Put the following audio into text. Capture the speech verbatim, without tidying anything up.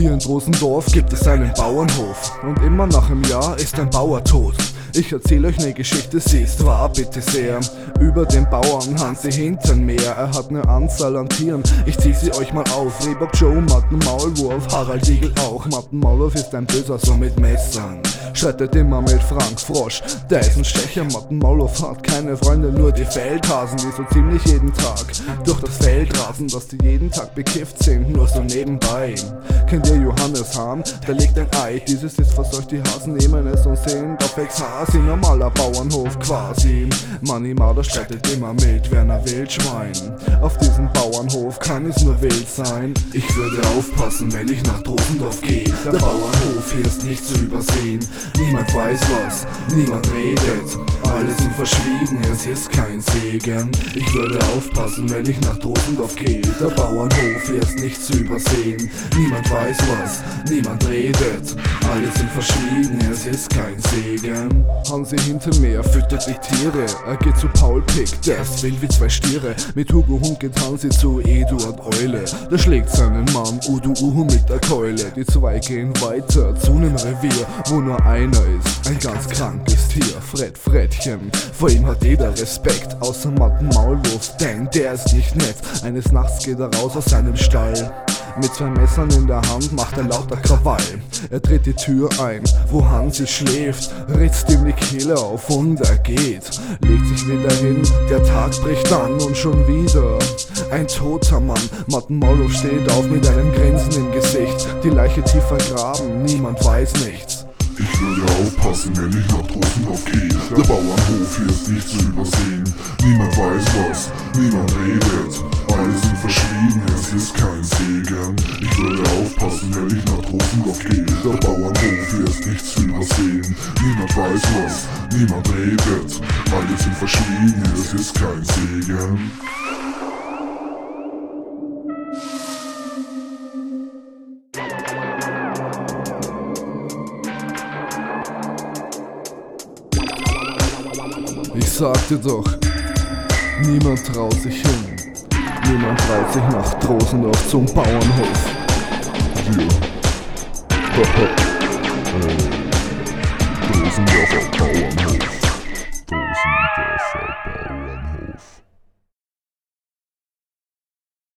Hier in Drosendorf gibt es einen Bauernhof und immer nach einem Jahr ist ein Bauer tot. Ich erzähl euch ne Geschichte, sie ist wahr, bitte sehr. Über den Bauern Hansi Hintermeer, er hat ne Anzahl an Tieren, ich zieh sie euch mal auf. Rehbock Joe, Matten Maulwurf, Harald Igel auch. Matten Maulwurf ist ein Böser, so mit Messern schreitet immer mit Frank Frosch, der ist ein Stecher. Matten Maulwurf hat keine Freunde, nur die Feldhasen, die so ziemlich jeden Tag durch das Feld rasen, dass die jeden Tag bekifft sind, nur so nebenbei. Kennt ihr Johannes Hahn? Der legt ein Ei, dieses ist verseucht, die Hasen nehmen es und sehen auf Exhasi, normaler Bauernhof quasi. Manni Marder streitet immer mit Werner Wildschwein. Auf diesem Bauernhof kann es nur wild sein. Ich würde aufpassen, wenn ich nach Drosendorf gehe. Der Bauernhof hier ist nicht zu übersehen. Niemand weiß was, niemand redet, alle sind verschwiegen, es ist kein Segen. Ich würde aufpassen, wenn ich nach Drosendorf gehe. Der Bauernhof hier ist nicht zu übersehen. Niemand weiß was, niemand redet, alle sind verschwiegen, es ist kein Segen. Hansi Hintermeer füttert die Tiere, er geht zu Paul Pick, der ist wild wie zwei Stiere. Mit Hugo Hund geht Hansi zu Eduard Eule, der schlägt seinen Mann Udo Uhu mit der Keule. Die zwei gehen weiter zu nem Revier, wo nur einer ist, ein ganz krankes Tier, Fred Frettchen. Vor ihm hat jeder Respekt, außer Matten Maulwurf, denn der ist nicht nett. Eines Nachts geht er raus aus seinem Stall, mit zwei Messern in der Hand macht er lauter Krawall. Er dreht die Tür ein, wo Hansi schläft, ritzt ihm die Kehle auf und er geht, legt sich wieder hin, der Tag bricht an und schon wieder ein toter Mann. Matten Maulwurf steht auf mit einem Grinsen im Gesicht, die Leiche tief vergraben, niemand weiß nichts. Ich würde aufpassen, wenn ich nach Drosendorf gehe. Der Bauernhof hier ist nicht zu übersehen. Niemand weiß was, niemand redet, alle sind verschwiegen, es ist kein Segen. Ich würde aufpassen, wenn ich nach Drosendorf gehe. Der Bauernhof hier ist nicht zu übersehen. Niemand weiß was, niemand redet, alle sind verschwiegen, es ist kein Segen. Ich sagte doch, niemand traut sich hin, niemand traut sich nach Drosendorf zum Bauernhof. Wir, hopp hopp, äh, Drosendorfer Bauernhof.